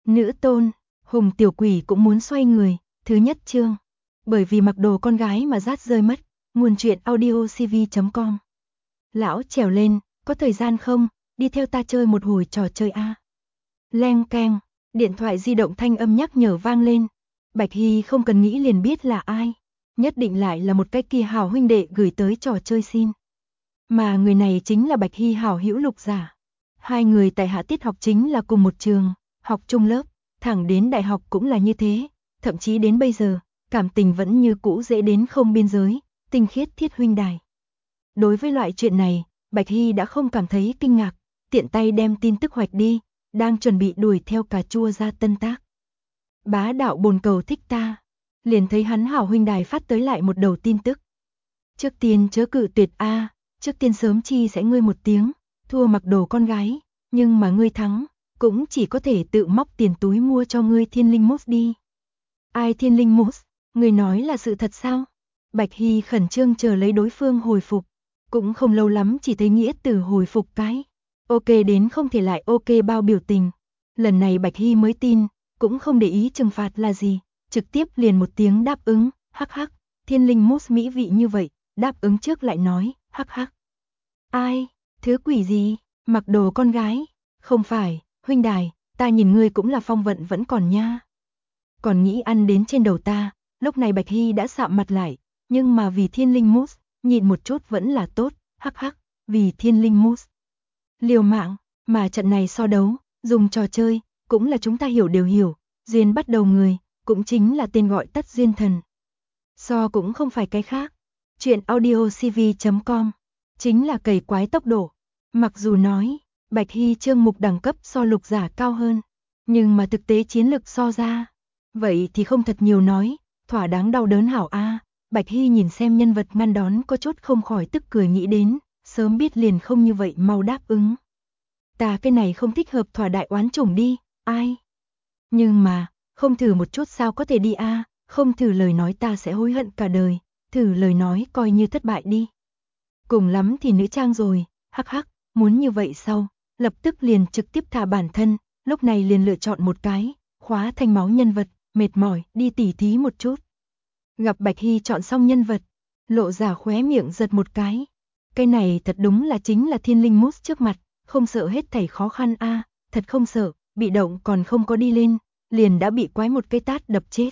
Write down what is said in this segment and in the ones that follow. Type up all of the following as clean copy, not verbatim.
Nữ tôn, Hùng tiểu quỷ cũng muốn xoay người, thứ nhất chương. Bởi vì mặc đồ con gái mà rát rơi mất, nguồn truyện audiocv.com. Lão trèo lên, có thời gian không, đi theo ta chơi một hồi trò chơi a. Leng keng, điện thoại di động thanh âm nhắc nhở vang lên. Bạch Hy không cần nghĩ liền biết là ai, nhất định lại là một cái kia hảo huynh đệ gửi tới trò chơi xin. Mà người này chính là Bạch Hy hảo hữu Lục Giả. Hai người tại hạ tiết học chính là cùng một trường, học chung lớp, thẳng đến đại học cũng là như thế, thậm chí đến bây giờ, cảm tình vẫn như cũ dễ đến không biên giới, tinh khiết thiết huynh đài. Đối với loại chuyện này, Bạch Hy đã không cảm thấy kinh ngạc, tiện tay đem tin tức hoạch đi, đang chuẩn bị đuổi theo cà chua ra tân tác. Bá đạo bồn cầu thích ta, liền thấy hắn hảo huynh đài phát tới lại một đầu tin tức. Trước tiên chớ cự tuyệt a, trước tiên sớm chi sẽ ngươi một tiếng, thua mặc đồ con gái, nhưng mà ngươi thắng, cũng chỉ có thể tự móc tiền túi mua cho ngươi thiên linh mousse đi. Ai thiên linh mousse, ngươi nói là sự thật sao? Bạch Hy khẩn trương chờ lấy đối phương hồi phục, cũng không lâu lắm chỉ thấy nghĩa tử hồi phục cái. Ok đến không thể lại ok bao biểu tình. Lần này Bạch Hy mới tin, cũng không để ý trừng phạt là gì, trực tiếp liền một tiếng đáp ứng, hắc hắc, thiên linh mousse mỹ vị như vậy, đáp ứng trước lại nói, hắc hắc. Ai, thứ quỷ gì, mặc đồ con gái, không phải, huynh đài, ta nhìn ngươi cũng là phong vận vẫn còn nha. Còn nghĩ ăn đến trên đầu ta, lúc này Bạch Hy đã sạm mặt lại, nhưng mà vì thiên linh mousse, nhịn một chút vẫn là tốt, hắc hắc, vì thiên linh mousse. Liều mạng, mà trận này so đấu, dùng trò chơi, cũng là chúng ta hiểu đều hiểu, duyên bắt đầu người, cũng chính là tên gọi tắt duyên thần. So cũng không phải cái khác, chuyện audiocv.com, chính là cày quái tốc độ. Mặc dù nói, Bạch Hy chương mục đẳng cấp so Lục Giả cao hơn, nhưng mà thực tế chiến lực so ra, vậy thì không thật nhiều nói, thỏa đáng đau đớn hảo a. Bạch Hy nhìn xem nhân vật ngăn đón có chút không khỏi tức cười nghĩ đến, sớm biết liền không như vậy mau đáp ứng. Ta cái này không thích hợp thỏa đại oán chủng đi, ai? Nhưng mà, không thử một chút sao có thể đi a, không thử lời nói ta sẽ hối hận cả đời, thử lời nói coi như thất bại đi. Cùng lắm thì nữ trang rồi, hắc hắc, muốn như vậy sau, lập tức liền trực tiếp thả bản thân, lúc này liền lựa chọn một cái, khóa thanh máu nhân vật, mệt mỏi, đi tỉ thí một chút. Gặp Bạch Hy chọn xong nhân vật, Lộ Giả khóe miệng giật một cái. Cái này thật đúng là chính là thiên linh mousse trước mặt, không sợ hết thảy khó khăn a, thật không sợ, bị động còn không có đi lên, liền đã bị quái một cái tát đập chết.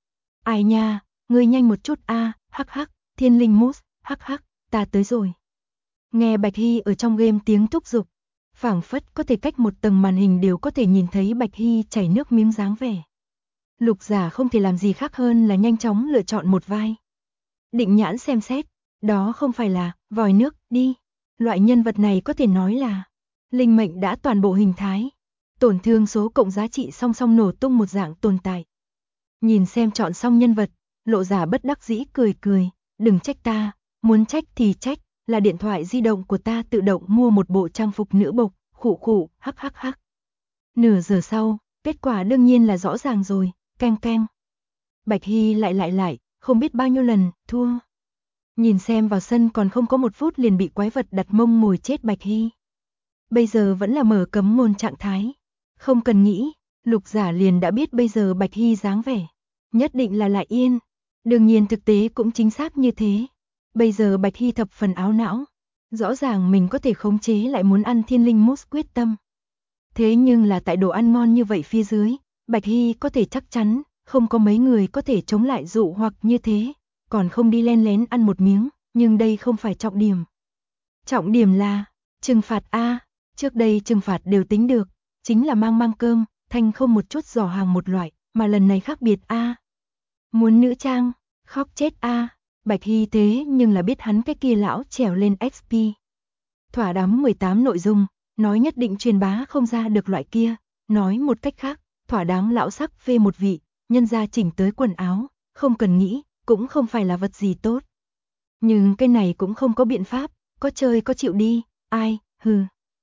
Ai nha, ngươi nhanh một chút a, hắc hắc, thiên linh mousse, hắc hắc, ta tới rồi. Nghe Bạch Hy ở trong game tiếng thúc giục, phảng phất có thể cách một tầng màn hình đều có thể nhìn thấy Bạch Hy chảy nước miếng dáng vẻ. Lục Giả không thể làm gì khác hơn là nhanh chóng lựa chọn một vai. Định nhãn xem xét, đó không phải là vòi nước đi. Loại nhân vật này có thể nói là linh mệnh đã toàn bộ hình thái, tổn thương số cộng giá trị song song nổ tung một dạng tồn tại. Nhìn xem chọn xong nhân vật, Lộ Giả bất đắc dĩ cười cười, đừng trách ta, muốn trách thì trách, là điện thoại di động của ta tự động mua một bộ trang phục nữ bộc, khụ khụ, hắc hắc hắc. Nửa giờ sau, kết quả đương nhiên là rõ ràng rồi, keng keng. Bạch Hy lại, không biết bao nhiêu lần, thua. Nhìn xem vào sân còn không có một phút liền bị quái vật đặt mông ngồi chết Bạch Hy. Bây giờ vẫn là mở cấm ngôn trạng thái. Không cần nghĩ, Lục Giả liền đã biết bây giờ Bạch Hy dáng vẻ. Nhất định là lại yên. Đương nhiên thực tế cũng chính xác như thế. Bây giờ Bạch Hy thập phần áo não. Rõ ràng mình có thể khống chế lại muốn ăn thiên linh mousse quyết tâm. Thế nhưng là tại đồ ăn ngon như vậy phía dưới, Bạch Hy có thể chắc chắn, không có mấy người có thể chống lại dụ hoặc như thế, còn không đi len lén ăn một miếng, nhưng đây không phải trọng điểm. Trọng điểm là, trừng phạt A, trước đây trừng phạt đều tính được, chính là mang cơm, thanh không một chút giỏ hàng một loại, mà lần này khác biệt A. Muốn nữ trang, khóc chết A, Bạch Hy thế nhưng là biết hắn cái kia lão trèo lên XP. Thỏa đắm 18 nội dung, nói nhất định truyền bá không ra được loại kia, nói một cách khác, thỏa đáng lão sắc phê một vị, nhân gia chỉnh tới quần áo, không cần nghĩ, cũng không phải là vật gì tốt. Nhưng cái này cũng không có biện pháp, có chơi có chịu đi, ai, hừ.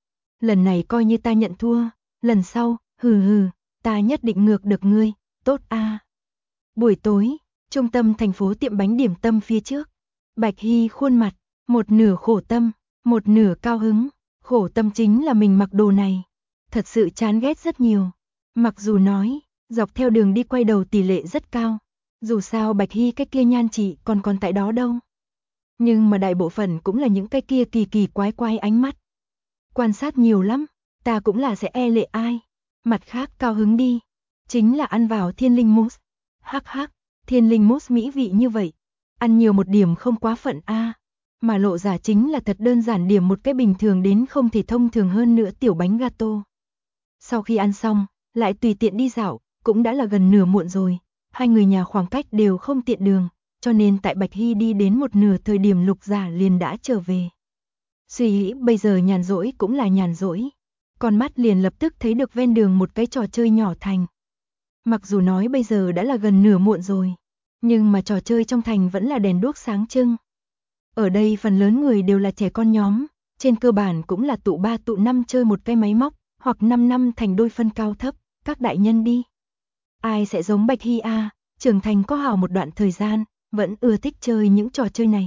Lần này coi như ta nhận thua, lần sau, hừ, ta nhất định ngược được ngươi, tốt a. Buổi tối, trung tâm thành phố tiệm bánh điểm tâm phía trước, Bạch Hy khuôn mặt, một nửa khổ tâm, một nửa cao hứng, khổ tâm chính là mình mặc đồ này, thật sự chán ghét rất nhiều. Mặc dù nói, dọc theo đường đi quay đầu tỷ lệ rất cao, dù sao Bạch Hy cái kia nhan chị còn tại đó đâu. Nhưng mà đại bộ phận cũng là những cái kia kỳ kỳ quái quái ánh mắt. Quan sát nhiều lắm, ta cũng là sẽ e lệ ai. Mặt khác cao hứng đi, chính là ăn vào thiên linh mousse. Hắc hắc, thiên linh mousse mỹ vị như vậy, ăn nhiều một điểm không quá phận a. Mà lộ giả chính là thật đơn giản điểm một cái bình thường đến không thể thông thường hơn nữa tiểu bánh gato. Sau khi ăn xong, lại tùy tiện đi dạo, cũng đã là gần nửa muộn rồi, hai người nhà khoảng cách đều không tiện đường, cho nên tại Bạch Hy đi đến một nửa thời điểm Lục Giả liền đã trở về. Suy nghĩ bây giờ nhàn rỗi cũng là nhàn rỗi, con mắt liền lập tức thấy được ven đường một cái trò chơi nhỏ thành. Mặc dù nói bây giờ đã là gần nửa muộn rồi, nhưng mà trò chơi trong thành vẫn là đèn đuốc sáng trưng. Ở đây phần lớn người đều là trẻ con nhóm, trên cơ bản cũng là tụ 3 tụ 5 chơi một cái máy móc, hoặc 5 năm thành đôi phân cao thấp, các đại nhân đi. Ai sẽ giống Bạch Hy a, trưởng thành có hào một đoạn thời gian, vẫn ưa thích chơi những trò chơi này.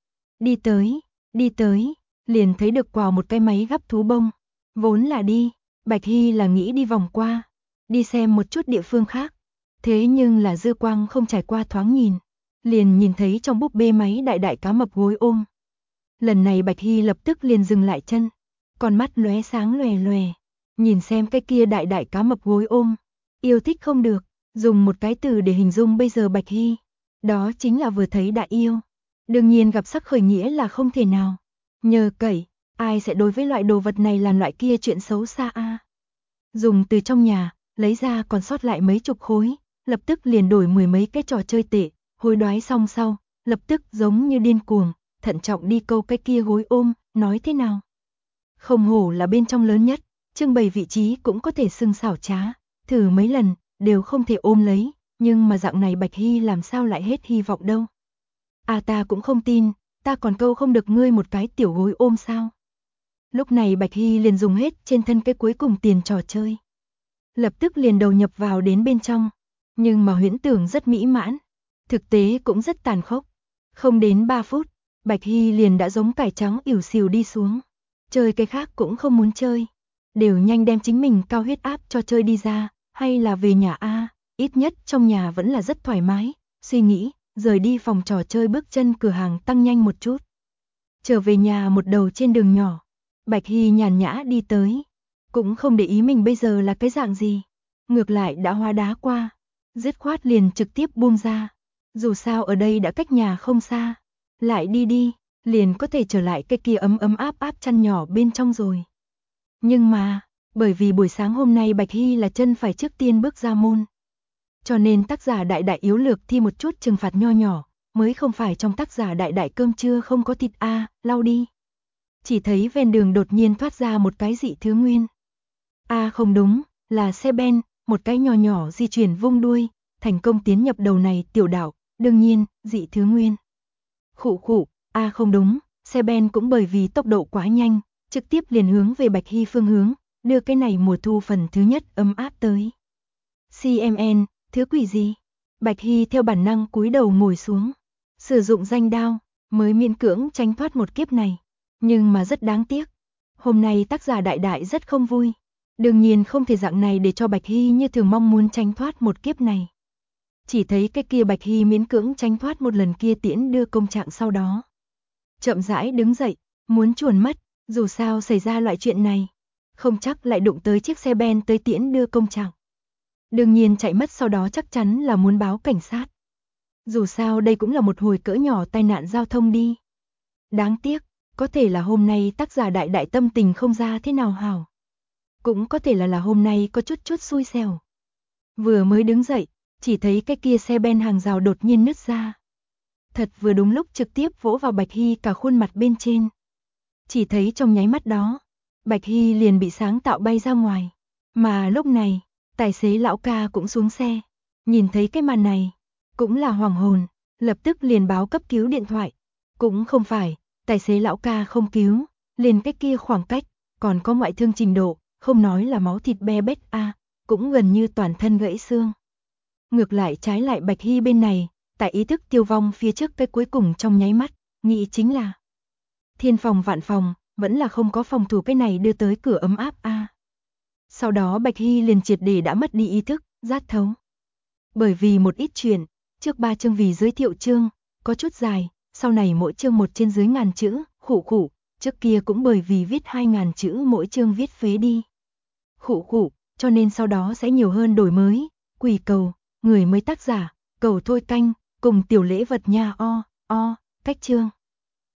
Đi tới, liền thấy được quào một cái máy gắp thú bông. Vốn là đi, Bạch Hy là nghĩ đi vòng qua, đi xem một chút địa phương khác. Thế nhưng là dư quang không trải qua thoáng nhìn, liền nhìn thấy trong búp bê máy đại đại cá mập gối ôm. Lần này Bạch Hy lập tức liền dừng lại chân, con mắt lóe sáng lòe lòe, nhìn xem cái kia đại đại cá mập gối ôm, yêu thích không được, dùng một cái từ để hình dung bây giờ Bạch Hy, đó chính là vừa thấy đã yêu. Đương nhiên gặp sắc khởi nghĩa là không thể nào. Nhờ cậy, ai sẽ đối với loại đồ vật này làm loại kia chuyện xấu xa a. Dùng từ trong nhà, lấy ra còn sót lại mấy chục khối, lập tức liền đổi 10 mấy cái trò chơi tệ, hối đoái xong sau, lập tức giống như điên cuồng, thận trọng đi câu cái kia gối ôm, nói thế nào. Không hổ là bên trong lớn nhất, trưng bày vị trí cũng có thể xưng xảo trá, thử mấy lần, đều không thể ôm lấy, nhưng mà dạng này Bạch Hy làm sao lại hết hy vọng đâu. À ta cũng không tin, ta còn câu không được ngươi một cái tiểu gối ôm sao. Lúc này Bạch Hy liền dùng hết trên thân cái cuối cùng tiền trò chơi. Lập tức liền đầu nhập vào đến bên trong, nhưng mà huyễn tưởng rất mỹ mãn, thực tế cũng rất tàn khốc. Không đến 3 phút, Bạch Hy liền đã giống cải trắng ỉu xìu đi xuống. Chơi cái khác cũng không muốn chơi, đều nhanh đem chính mình cao huyết áp cho chơi đi ra, hay là về nhà a, ít nhất trong nhà vẫn là rất thoải mái, suy nghĩ, rời đi phòng trò chơi bước chân cửa hàng tăng nhanh một chút. Trở về nhà một đầu trên đường nhỏ, Bạch Hy nhàn nhã đi tới, cũng không để ý mình bây giờ là cái dạng gì, ngược lại đã hóa đá qua, dứt khoát liền trực tiếp buông ra, dù sao ở đây đã cách nhà không xa, lại đi, liền có thể trở lại cái kia ấm ấm áp áp chăn nhỏ bên trong rồi. Nhưng mà, bởi vì buổi sáng hôm nay Bạch Hy là chân phải trước tiên bước ra môn, cho nên tác giả đại đại yếu lược thi một chút trừng phạt nho nhỏ, mới không phải trong tác giả đại đại cơm trưa không có thịt a, lau đi. Chỉ thấy ven đường đột nhiên thoát ra một cái dị thứ nguyên. À không đúng, là xe ben, một cái nhỏ nhỏ di chuyển vung đuôi, thành công tiến nhập đầu này tiểu đảo, đương nhiên, dị thứ nguyên. Khụ, à không đúng, xe ben cũng bởi vì tốc độ quá nhanh, trực tiếp liền hướng về Bạch Hy phương hướng, đưa cái này mùa thu phần thứ nhất ấm áp tới. CMN, thứ quỷ gì? Bạch Hy theo bản năng cúi đầu ngồi xuống, sử dụng danh đao, mới miễn cưỡng tránh thoát một kiếp này. Nhưng mà rất đáng tiếc, hôm nay tác giả đại đại rất không vui. Đương nhiên không thể dạng này để cho Bạch Hy như thường mong muốn tránh thoát một kiếp này. Chỉ thấy cái kia Bạch Hy miễn cưỡng tránh thoát một lần kia tiễn đưa công trạng sau đó. Chậm rãi đứng dậy, muốn chuồn mất, dù sao xảy ra loại chuyện này, không chắc lại đụng tới chiếc xe ben tới tiễn đưa công trạng. Đương nhiên chạy mất sau đó chắc chắn là muốn báo cảnh sát. Dù sao đây cũng là một hồi cỡ nhỏ tai nạn giao thông đi. Đáng tiếc, có thể là hôm nay tác giả đại đại tâm tình không ra thế nào hảo. Cũng có thể là hôm nay có chút xui xẻo. Vừa mới đứng dậy, chỉ thấy cái kia xe ben hàng rào đột nhiên nứt ra. Thật vừa đúng lúc trực tiếp vỗ vào Bạch Hy cả khuôn mặt bên trên. Chỉ thấy trong nháy mắt đó, Bạch Hy liền bị sáng tạo bay ra ngoài. Mà lúc này, tài xế lão ca cũng xuống xe. Nhìn thấy cái màn này, cũng là hoàng hồn, lập tức liền báo cấp cứu điện thoại. Cũng không phải, tài xế lão ca không cứu, liền cái kia khoảng cách, còn có ngoại thương trình độ, không nói là máu thịt be bét a, cũng gần như toàn thân gãy xương. Ngược lại trái lại Bạch Hy bên này, tại ý thức tiêu vong phía trước cái cuối cùng trong nháy mắt, nghĩ chính là thiên phòng vạn phòng, vẫn là không có phòng thủ cái này đưa tới cửa ấm áp a. Sau đó Bạch Hy liền triệt để đã mất đi ý thức, rát thấu. Bởi vì một ít chuyện, trước 3 chương vì giới thiệu chương, có chút dài, sau này mỗi chương một trên dưới ngàn chữ, khụ, trước kia cũng bởi vì viết 2000 chữ mỗi chương viết phế đi. Khụ, cho nên sau đó sẽ nhiều hơn đổi mới, quỷ cầu, người mới tác giả, cầu thôi canh, cùng tiểu lễ vật nha cách chương.